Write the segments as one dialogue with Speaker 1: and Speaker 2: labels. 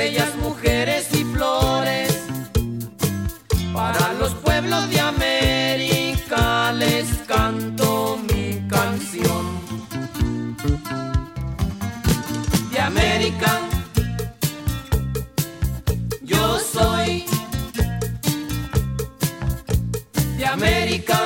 Speaker 1: bellas mujeres y flores. Para los pueblos de América les canto mi canción. De América yo soy. De América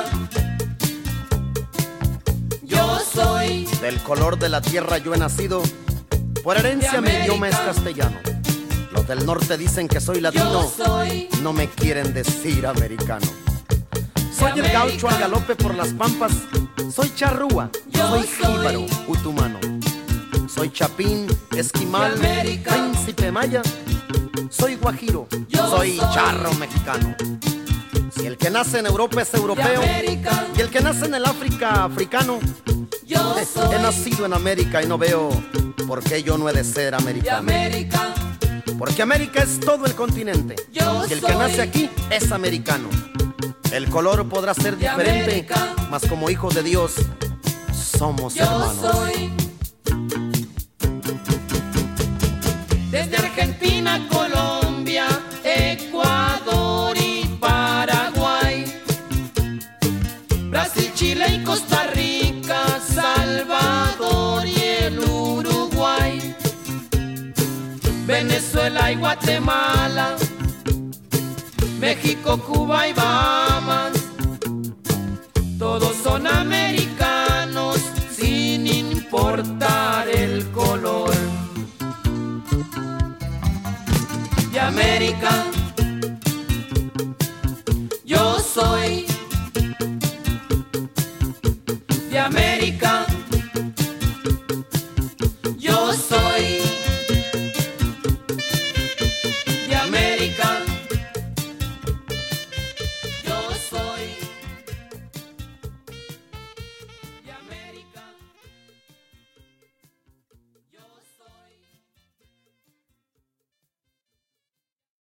Speaker 1: yo soy.
Speaker 2: Del color de la tierra yo he nacido, por herencia mi idioma es castellano. Los del norte dicen que soy latino, no me quieren decir americano. Soy el gaucho al galope por las pampas, soy charrúa, soy jíbaro, utumano. Soy chapín, esquimal, príncipe maya, soy guajiro, soy charro mexicano. Si el que nace en Europa es europeo y el que nace en el África, africano, he nacido en América y no veo por qué yo no he de ser americano. Porque América es todo el continente y el que nace aquí es americano. El color podrá ser diferente, mas como hijos de Dios somos hermanos.
Speaker 1: Desde Argentina, Colombia, Ecuador y Paraguay, Brasil, Chile y Costa Rica, Salvador y el Uruguay, Venezuela y Guatemala, México, Cuba y Bahamas, todos son americanos sin importar el color. De América